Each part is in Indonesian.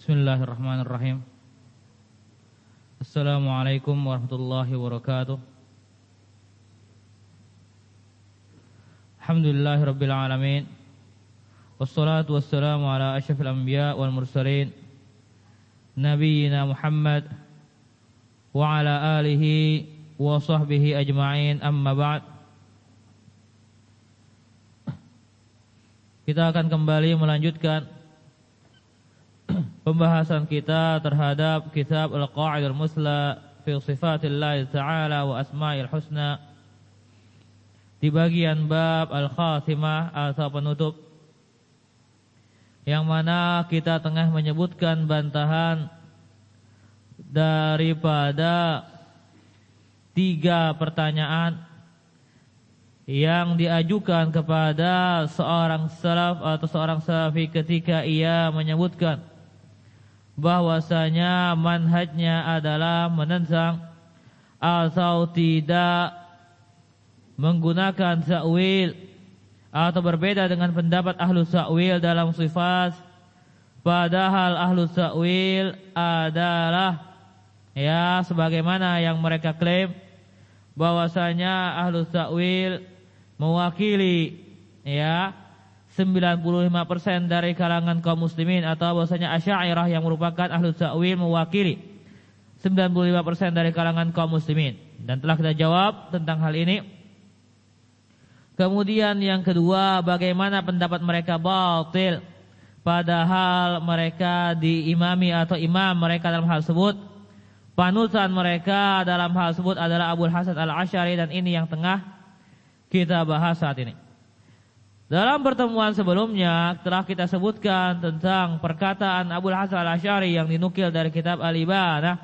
Bismillahirrahmanirrahim. Assalamualaikum warahmatullahi wabarakatuh. Alhamdulillahirabbil alamin. Wassalatu wassalamu ala asyrafil anbiya wal mursalin nabiyyina Muhammad wa ala alihi wa sahbihi ajma'in, amma ba'd. Kita akan kembali melanjutkan pembahasan kita terhadap kitab Al-Qa'idul Musla fi Sifatillah Ta'ala wa Asma'il Husna di bagian bab Al-Khatimah atau penutup, yang mana kita tengah menyebutkan bantahan daripada 3 pertanyaan yang diajukan kepada seorang salaf atau seorang salafi ketika ia menyebutkan bahwasanya manhajnya adalah menentang atau tidak menggunakan ta'wil atau berbeda dengan pendapat ahlus ta'wil dalam sifat, padahal ahlus ta'wil adalah sebagaimana yang mereka klaim bahwasanya ahlus ta'wil mewakili 95% dari kalangan kaum muslimin, atau bahwasanya Asy'ariyah yang merupakan ahlus ta'wil mewakili 95% dari kalangan kaum muslimin, dan telah kita jawab tentang hal ini. Kemudian yang kedua, bagaimana pendapat mereka batil padahal mereka diimami atau imam mereka dalam hal tersebut, panutan mereka dalam hal tersebut adalah Abul Hasan Al-Asy'ari, dan ini yang tengah kita bahas saat ini. Dalam pertemuan sebelumnya telah kita sebutkan tentang perkataan Abul Hasan Al-Asy'ari yang dinukil dari kitab Al-Ibanah,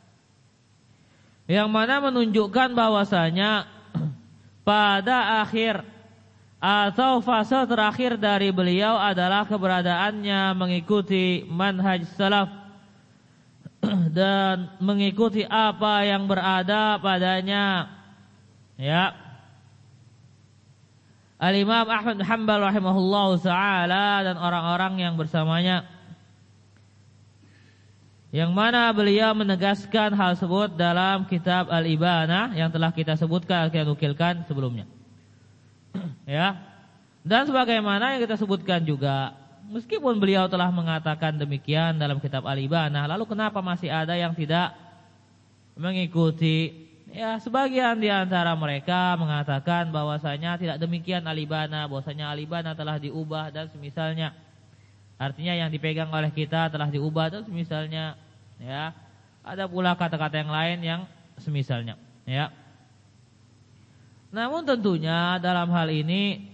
yang mana menunjukkan bahwasanya pada akhir atau fase terakhir dari beliau adalah keberadaannya mengikuti manhaj salaf dan mengikuti apa yang berada padanya Al-Imam Ahmad bin Hanbal rahimahullahu ta'ala dan orang-orang yang bersamanya, yang mana beliau menegaskan hal tersebut dalam kitab Al-Ibanah yang telah kita sebutkan, kita nukilkan sebelumnya. Dan sebagaimana yang kita sebutkan juga, meskipun beliau telah mengatakan demikian dalam kitab Al-Ibanah, lalu kenapa masih ada yang tidak mengikuti? Sebagian di antara mereka mengatakan bahwasanya tidak demikian Al-Ibanah, bahwasanya Al-Ibanah telah diubah dan semisalnya. Artinya yang dipegang oleh kita telah diubah dan semisalnya. Ada pula kata-kata yang lain yang semisalnya. Namun tentunya dalam hal ini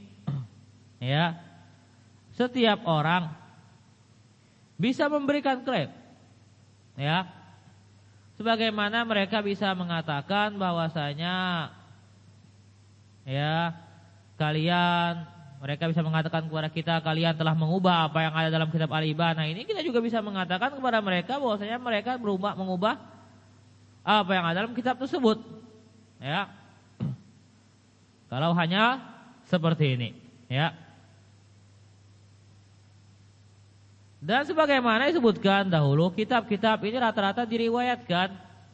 setiap orang bisa memberikan klaim. Sebagaimana mereka bisa mengatakan bahwasanya mereka bisa mengatakan kepada kita, kalian telah mengubah apa yang ada dalam kitab Al-Ibanah ini. Kita juga bisa mengatakan kepada mereka bahwasanya mereka mengubah apa yang ada dalam kitab tersebut. Kalau hanya seperti ini, Dan sebagaimana disebutkan dahulu, kitab-kitab ini rata-rata diriwayatkan,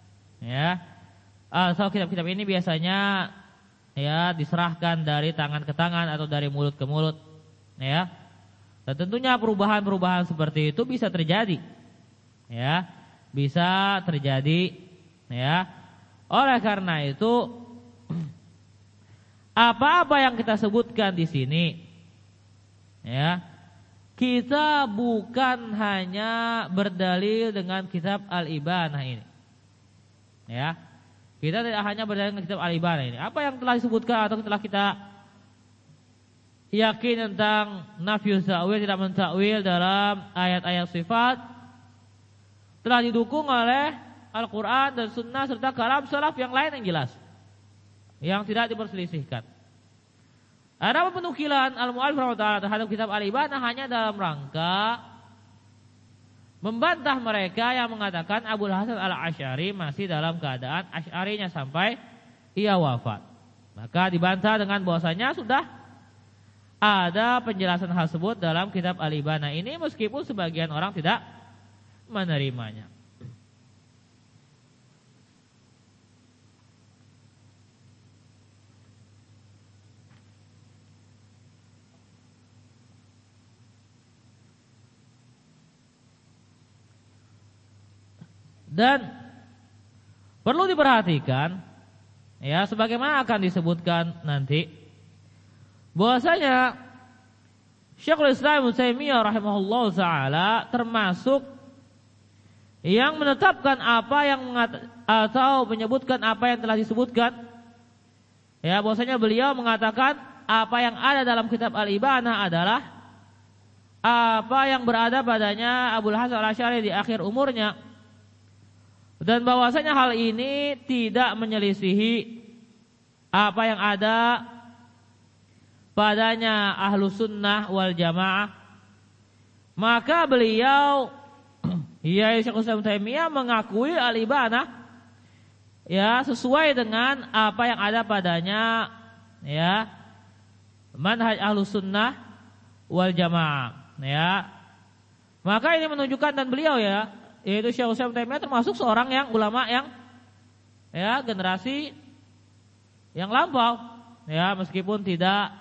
Asal kitab-kitab ini biasanya diserahkan dari tangan ke tangan atau dari mulut ke mulut, Dan tentunya perubahan-perubahan seperti itu bisa terjadi, Bisa terjadi, Oleh karena itu, apa-apa yang kita sebutkan di sini, kita bukan hanya berdalil dengan kitab Al-Ibanah ini. Kita tidak hanya berdalil dengan kitab Al-Ibanah ini. Apa yang telah disebutkan atau telah kita yakin tentang nafyus ta'wil, tidak mentakwil dalam ayat-ayat sifat, telah didukung oleh Al-Quran dan Sunnah serta kalam salaf yang lain yang jelas, yang tidak diperselisihkan. Ada penukilan Al-Mu'allif rahimahullah terhadap kitab Al-Ibanah hanya dalam rangka membantah mereka yang mengatakan Abul Hasan Al-Asy'ari masih dalam keadaan Asy'arinya sampai ia wafat. Maka dibantah dengan bahwasanya sudah ada penjelasan hal tersebut dalam kitab Al-Ibanah ini, meskipun sebagian orang tidak menerimanya. Dan perlu diperhatikan, ya, sebagaimana akan disebutkan nanti, bahwasanya Syekhul Islam Ibnu Taimiyah rahimahullah taala termasuk yang menetapkan apa yang atau menyebutkan apa yang telah disebutkan. Ya, bahwasanya beliau mengatakan apa yang ada dalam kitab Al-Ibanah adalah apa yang berada padanya Abul Hasan Al-Asy'ari di akhir umurnya. Dan bahwasanya hal ini tidak menyelisihi apa yang ada padanya ahlu sunnah wal jamaah. Maka beliau, ya, Syekhul Islam Taimiyah mengakui al-ibanah, ya, sesuai dengan apa yang ada padanya, ya, manhaj ahlu sunnah wal jamaah, ya. Maka ini menunjukkan, dan beliau, ya, yaitu Syekhul Islam Taimiyah termasuk seorang yang ulama yang, ya, generasi yang lampau, ya, meskipun tidak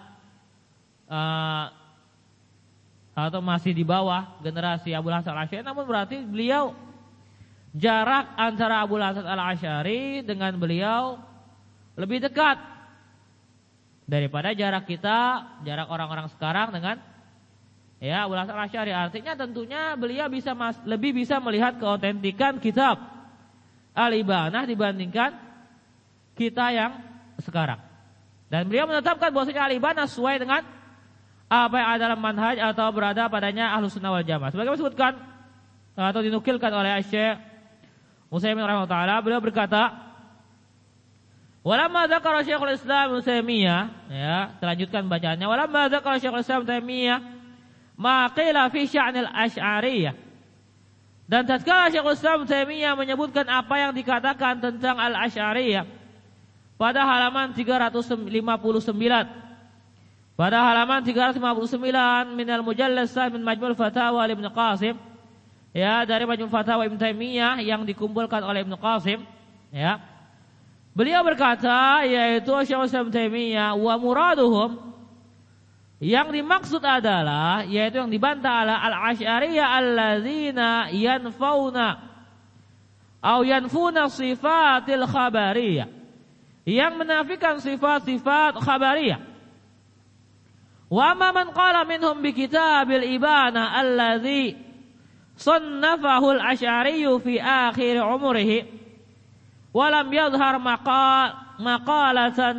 atau masih di bawah generasi Abul Hasan Al-Asy'ari, namun berarti beliau jarak antara Abul Hasan Al-Asy'ari dengan beliau lebih dekat daripada jarak kita, jarak orang-orang sekarang dengan, ya, Abul Hasan Al-Asy'ari. Artinya tentunya beliau lebih bisa melihat keautentikan kitab Al-Ibanah dibandingkan kita yang sekarang. Dan beliau menetapkan bahwasanya Al-Ibanah sesuai dengan apa yang ada dalam manhaj atau berada padanya Ahlus Sunnah wal Jamaah. Sebagaimana disebutkan atau dinukilkan oleh Syekh Utsaimin rahimahullah taala, beliau berkata, "Walamma dzakara Syekhul Islam Ibnu Taimiyah," ya, terlanjutkan bacaannya, "Walamma dzakara Syekhul Islam Ibnu Taimiyah ma qila fi sya'nil Asy'ariyah." Dan tatkala Syekhul Islam Ibnu Taimiyah menyebutkan apa yang dikatakan tentang Al-Asy'ariyah pada halaman 359, pada halaman 359 minal mujallas min Majmu' Fatawa Ibnu Qasim, ya, dari Majmu' Fatawa Ibnu Taimiyah yang dikumpulkan oleh Ibnu Qasim, ya. Beliau berkata, yaitu Syekhul Islam Taimiyah, wa muraduhum, yang dimaksud adalah, yaitu yang dibantah adalah al-Asy'ariyah alladzina yanfauna atau yanfuna sifatil khabariyah, yang menafikan sifat-sifat khabariyah. Wa amma man qala minhum bi kitabil ibanah alladzi sannafahu al-Asy'ari fi akhir umrihi wa lam yadhhar maqalatan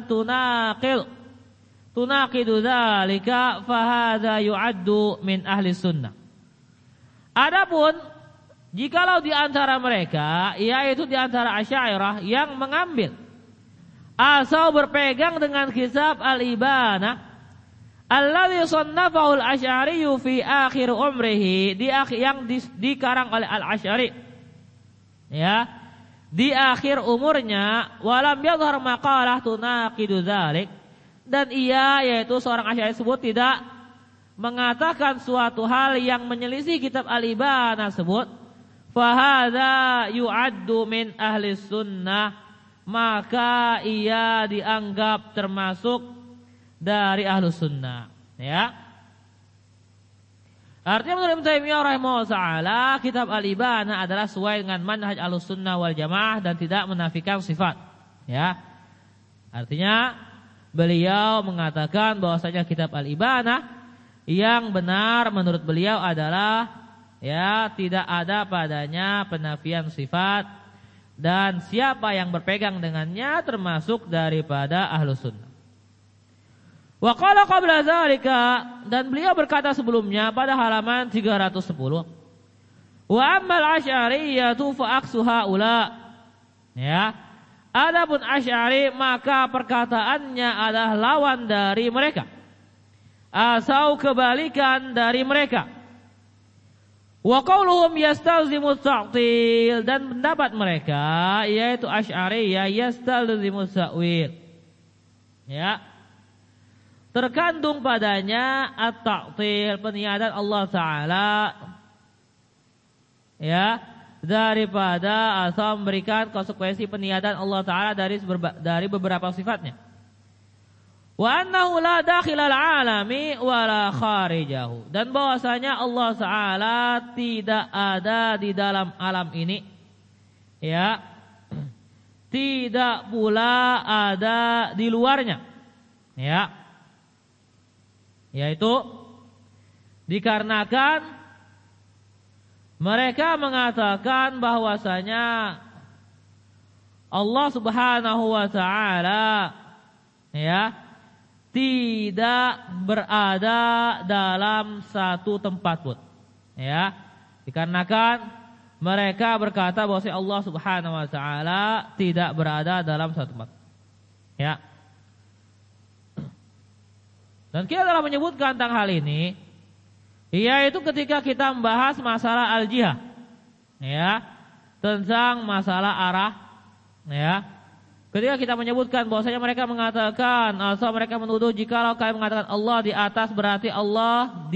tunaqidu dzalika fa hadza yu'addu min ahli sunnah. Adapun jikalau di antara mereka, yaitu di antara Asy'ariyah yang mengambil asal berpegang dengan kitab Al-Ibanah alladzi sannafahu al-Asy'ari fi akhir umrihi, yang dikarang oleh Al-Asy'ari, ya, di akhir umurnya, walam yadhhar maqalah tunaqidu dzalik, dan ia, yaitu seorang Asy'ari tersebut, tidak mengatakan suatu hal yang menyelisih kitab Al-Ibanah tersebut, fa hadza yu'addu min ahli sunnah, maka ia dianggap termasuk dari Ahlus Sunnah, ya. Artinya menurut Ibnu Taimiyah rahimahullah taala, kitab Al-Ibanah adalah sesuai dengan manhaj Ahlus Sunnah wal Jamaah dan tidak menafikan sifat, ya. Artinya beliau mengatakan bahwasanya kitab Al-Ibanah yang benar menurut beliau adalah, ya, tidak ada padanya penafian sifat, dan siapa yang berpegang dengannya termasuk daripada Ahlus Sunnah. Wa qala qabla dzalika, dan beliau berkata sebelumnya pada halaman 310, wa ammal asy'ariyatu fa aqsu haula, ya, adapun Asy'ari maka perkataannya adalah lawan dari mereka atau kebalikan dari mereka. Wa qauluhum yastalzimu ta'til, dan pendapat mereka, yaitu Asy'ariyah, yastalzimu ta'wil, ya, terkandung padanya at-ta'til, peniadaan Allah Ta'ala, ya, daripada atau memberikan konsekuensi peniadaan Allah Ta'ala dari beberapa sifatnya. Wa annahu la dakhilal alami wa la kharijahu. Dan bahwasanya Allah Ta'ala tidak ada di dalam alam ini, ya, tidak pula ada di luarnya, ya, yaitu dikarenakan mereka mengatakan bahwasanya Allah Subhanahu wa Ta'ala, ya, tidak berada dalam satu tempat pun, ya, dikarenakan mereka berkata bahwa Allah Subhanahu wa Ta'ala tidak berada dalam satu tempat, ya. Dan kita telah menyebutkan tentang hal ini, yaitu ketika kita membahas masalah al-jihah, ya, tentang masalah arah, ya. Ketika kita menyebutkan bahwasanya mereka mengatakan atau mereka menuduh jikalau kalian mengatakan Allah di atas berarti Allah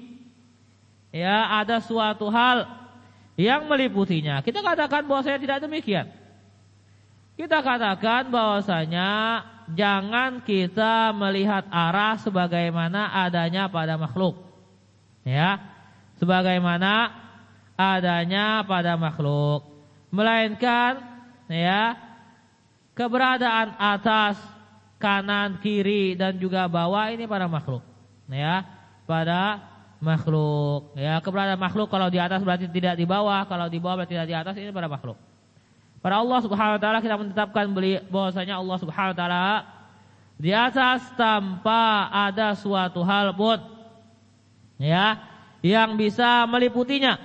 ya, ada suatu hal yang meliputinya. Kita katakan bahwasanya tidak demikian. Kita katakan bahwasanya jangan kita melihat arah sebagaimana adanya pada makhluk, ya, sebagaimana adanya pada makhluk, melainkan, ya, keberadaan atas, kanan, kiri dan juga bawah ini pada makhluk, ya, pada makhluk, ya. Keberadaan makhluk kalau di atas berarti tidak di bawah, kalau di bawah berarti tidak di atas, ini pada makhluk. Pada Allah Subhanahu wa Ta'ala kita menetapkan bahwasanya Allah Subhanahu wa Ta'ala di atas tanpa ada suatu hal pun, ya, yang bisa meliputinya,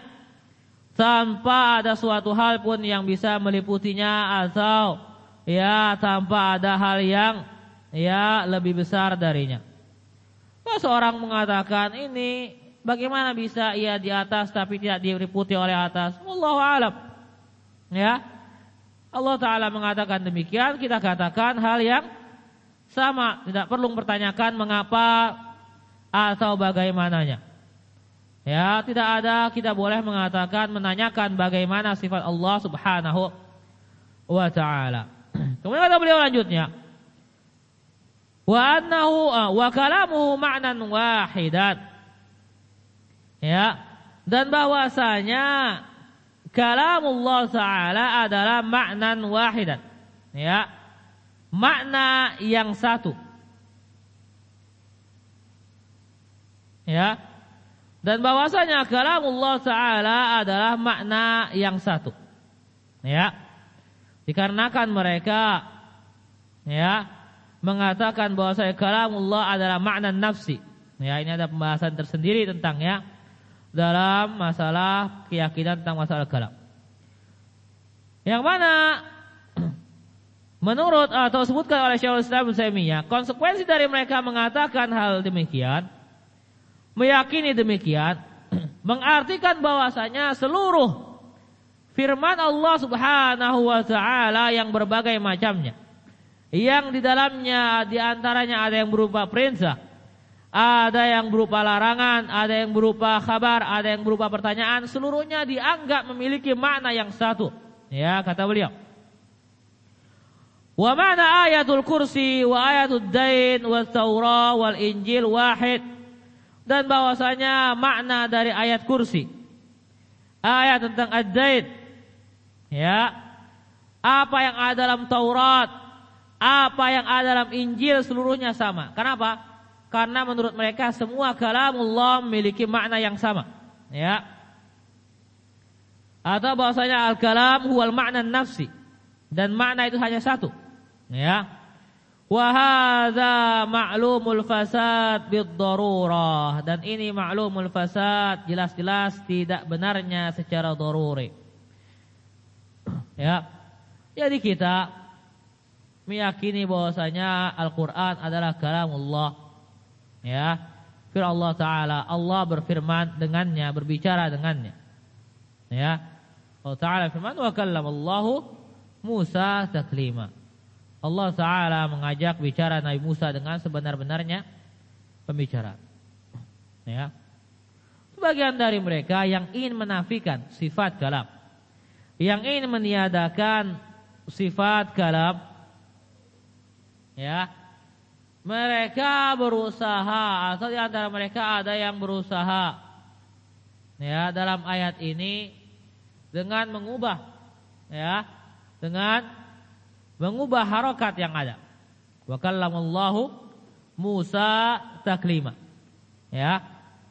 tanpa ada suatu hal pun yang bisa meliputinya, atau, ya, tanpa ada hal yang, ya, lebih besar darinya. Kalau seorang mengatakan ini bagaimana bisa ia di atas tapi tidak diliputi oleh atas? Wallahu a'lam, ya. Allah Ta'ala mengatakan demikian, kita katakan hal yang sama, tidak perlu mempertanyakan mengapa atau bagaimananya, ya. Tidak ada, kita boleh mengatakan, menanyakan bagaimana sifat Allah Subhanahu wa Ta'ala. Kemudian kata beliau lanjutnya, wa annahu wa kalamuhu ma'nan wahidan, ya, dan bahwasanya kalamullah Ta'ala adalah ma'nan wahidan, ya, makna yang satu, ya, dan bahwasanya kalamullah Ta'ala adalah makna yang satu, ya, dikarenakan mereka, ya, mengatakan bahwasanya kalamullah adalah makna nafsi, ya. Ini ada pembahasan tersendiri tentangnya dalam masalah keyakinan tentang masalah kalam, yang mana menurut atau sebutkan oleh Syekhul Islam Ibnu Taimiyah, konsekuensi dari mereka mengatakan hal demikian, meyakini demikian, mengartikan bahwasanya seluruh firman Allah Subhanahu wa Ta'ala yang berbagai macamnya, yang di dalamnya diantaranya ada yang berupa perintah, ada yang berupa larangan, ada yang berupa kabar, ada yang berupa pertanyaan, seluruhnya dianggap memiliki makna yang satu, ya, kata beliau. Wa ma'na ayatul kursi wa ayatul dain wa Taurah wal Injil wahid, dan bahwasanya makna dari ayat kursi, ayat tentang ad-dain, ya, apa yang ada dalam Taurat, apa yang ada dalam Injil, seluruhnya sama. Kenapa? Karena menurut mereka semua kalamullah memiliki makna yang sama, ya. Atau bahwasanya al-kalam huwal ma'na nafsi, dan makna itu hanya satu, ya. Wa hadza ma'lumul fasad bid-darurah, dan ini ma'lumul fasad, jelas-jelas tidak benarnya secara daruri, ya. Jadi kita meyakini bahwasanya Al-Qur'an adalah kalamullah, ya, firman Allah Ta'ala, Allah berfirman dengannya, berbicara dengannya, ya. Allah Ta'ala firman, wa kallamallahu Musa taklima. Allah Ta'ala mengajak bicara Nabi Musa dengan sebenar-benarnya pembicaraan, ya. sebagian dari mereka yang ingin menafikan sifat kalam, yang ingin meniadakan sifat kalam, ya, mereka berusaha, atau di antara mereka ada yang berusaha, ya, dalam ayat ini dengan mengubah, ya, dengan mengubah harokat yang ada. Wa kallamallahu Musa taklima, ya.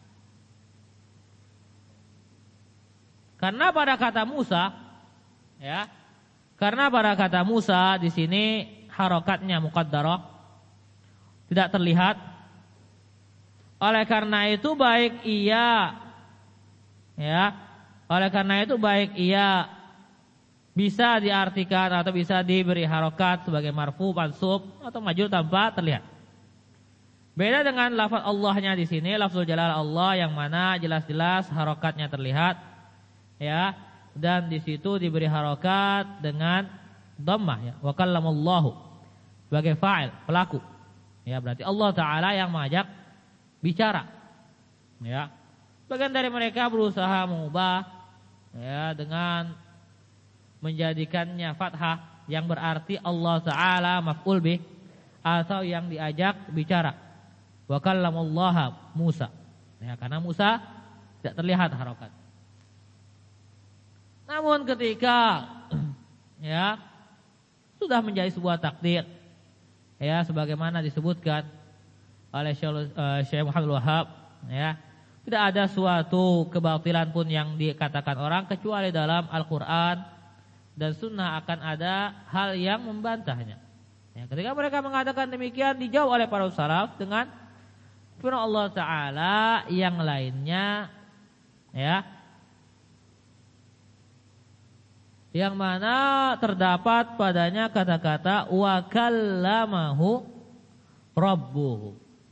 Karena pada kata Musa, ya, karena pada kata Musa di sini harokatnya muqaddarah, tidak terlihat. Oleh karena itu baik ia, ya, oleh karena itu baik ia bisa diartikan atau bisa diberi harokat sebagai marfu, mansub atau majrur tanpa terlihat. Beda dengan lafaz Allahnya di sini, lafzul jalal Allah yang mana jelas-jelas harokatnya terlihat, ya, dan di situ diberi harokat dengan dhammah, ya, wa kallamallahu sebagai fa'il, pelaku, ya, berarti Allah Ta'ala yang mengajak bicara, ya. Bagian dari mereka berusaha mengubah, ya, dengan menjadikannya fathah yang berarti Allah Ta'ala maf'ul bih, atau yang diajak bicara. Wa kallamallaha Musa, ya, karena Musa tidak terlihat harokat. Namun ketika, ya, sudah menjadi sebuah takdir, ya, sebagaimana disebutkan oleh Syekh Muhammad Wahab, ya, tidak ada suatu kebatilan pun yang dikatakan orang kecuali dalam Al-Quran dan Sunnah akan ada hal yang membantahnya. Ya, ketika mereka mengatakan demikian, dijawab oleh para salaf dengan firman Allah Ta'ala yang lainnya, ya, yang mana terdapat padanya kata-kata wa kallamahu rabbuhu,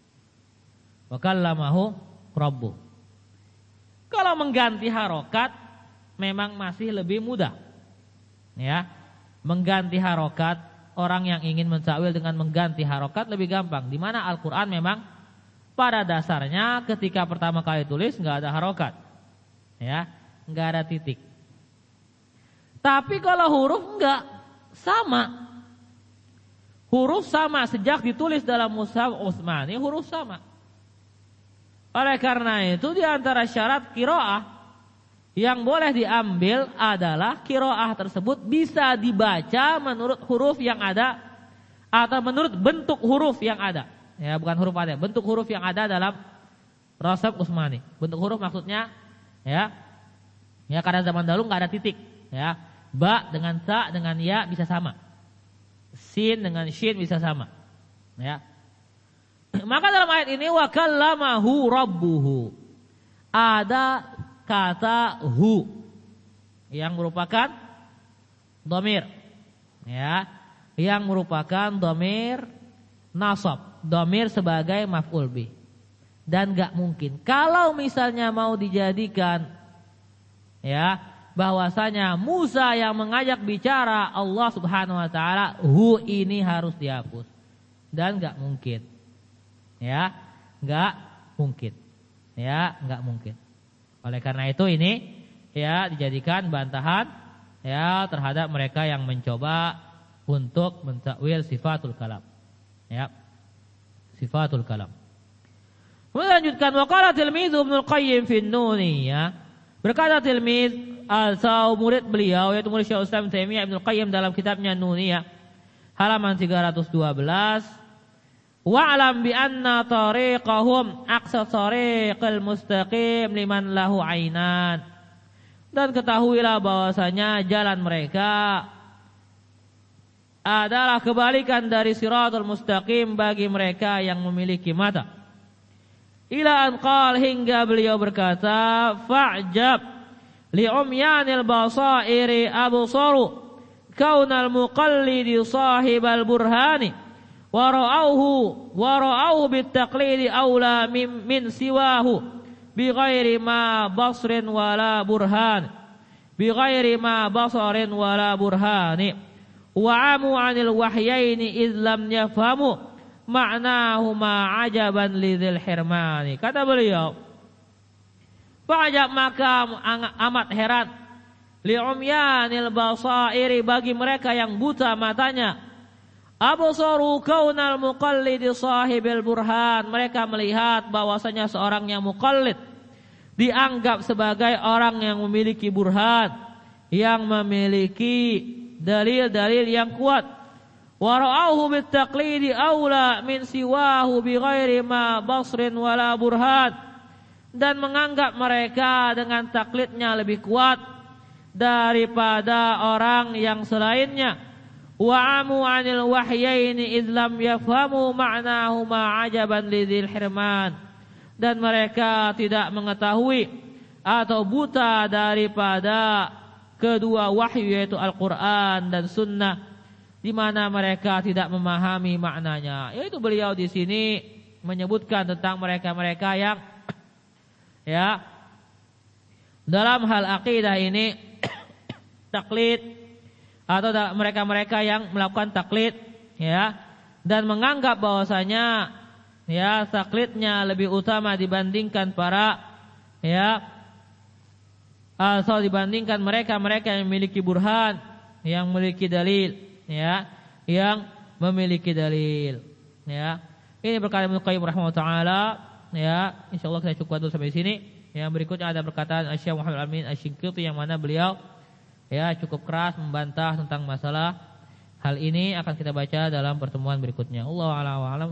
wa kallamahu rabbuhu. Kalau mengganti harokat memang masih lebih mudah, ya, mengganti harokat, orang yang ingin mencakwil dengan mengganti harokat lebih gampang. Di mana Al-Quran memang pada dasarnya ketika pertama kali tulis nggak ada harokat, ya, nggak ada titik. Tapi kalau huruf enggak, sama. Huruf sama sejak ditulis dalam Mushaf Utsmani, huruf sama. Oleh karena itu di antara syarat qiraah yang boleh diambil adalah qiraah tersebut bisa dibaca menurut huruf yang ada atau menurut bentuk huruf yang ada. Ya, bukan huruf ada, bentuk huruf yang ada dalam Mushaf Utsmani. Bentuk huruf maksudnya, ya, ya, karena zaman dahulu nggak ada titik, ya. Ba dengan sa dengan ya bisa sama. Sin dengan shin bisa sama, ya. Maka dalam ayat ini wa kallamahu rabbuhu, ada kata hu yang merupakan dhamir, ya, yang merupakan dhamir nasab, dhamir sebagai maf'ul bih. Dan gak mungkin kalau misalnya mau dijadikan, ya, bahwasanya Musa yang mengajak bicara Allah Subhanahu wa taala, hu ini harus dihapus. Dan enggak mungkin. Ya, enggak mungkin. Ya, enggak mungkin. Oleh karena itu ini, ya, dijadikan bantahan, ya, terhadap mereka yang mencoba untuk mentakwil sifatul kalam. Ya. Sifatul kalam. Melanjutkan wa qala tilmidzu Ibnu Qayyim fi Nuniyah. Berkata tilmidz atau murid beliau yaitu murid Syekh Islam Taimiyah Ibnu Qayyim dalam kitabnya Nuniyah halaman 312, wa'lam bi anna tariqahum aqsa tariqil mustaqim liman lahu ainan. Dan ketahuilah bahwasanya jalan mereka adalah kebalikan dari siratul mustaqim bagi mereka yang memiliki mata. Ila an qal, hingga beliau berkata, fa'jab li'umyanil basairi absaru kaunal muqallidi sahibal burhani wa ra'auhu bitaqlidi aula min siwahu bighairi ma basrin wala burhan bighairi ma basarin wala burhani wa amu 'anil wahyaini id lam yafhamu ma'nahuma ajaban lidzil hirmani. Kata beliau, Fa'ajab, maka amat heran, li'umyanil basairi, bagi mereka yang buta matanya, absaru kaunal muqallidi sahibil burhan, mereka melihat bahwasanya seorang yang muqallid dianggap sebagai orang yang memiliki burhan, yang memiliki dalil-dalil yang kuat. Wa ra'auhu bitaqlidi aula min siwahu bighairi ma basrin wala burhan, dan menganggap mereka dengan taklidnya lebih kuat daripada orang yang selainnya. Wa amu 'anil wahyaini id lam yafhamu ma'nahuma 'ajaban lidzil hirman, dan mereka tidak mengetahui atau buta daripada kedua wahyu, yaitu Al-Qur'an dan Sunnah, di mana mereka tidak memahami maknanya. Yaitu beliau di sini menyebutkan tentang mereka-mereka yang ya dalam hal akidah ini taklid, atau mereka-mereka yang melakukan taklid ya, dan menganggap bahwasanya ya taklidnya lebih utama dibandingkan para ya atau dibandingkan mereka-mereka yang memiliki burhan, yang memiliki dalil ya, yang memiliki dalil ya. Ini perkataan Ibnu Qayyim rahimahullah taala. Ya, insyaallah kita cukup dulu sampai sini. Yang berikutnya ada perkataan Syekh Muhammad Amin Asy-Shinqiti yang mana beliau ya cukup keras membantah tentang masalah hal ini, akan kita baca dalam pertemuan berikutnya. Allahu a'lam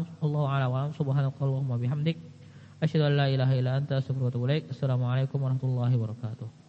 subhanakallahumma bihamdik asyhadu an la ilaha illa anta astaghfiruka wa atubu ilaik. Assalamualaikum warahmatullahi wabarakatuh.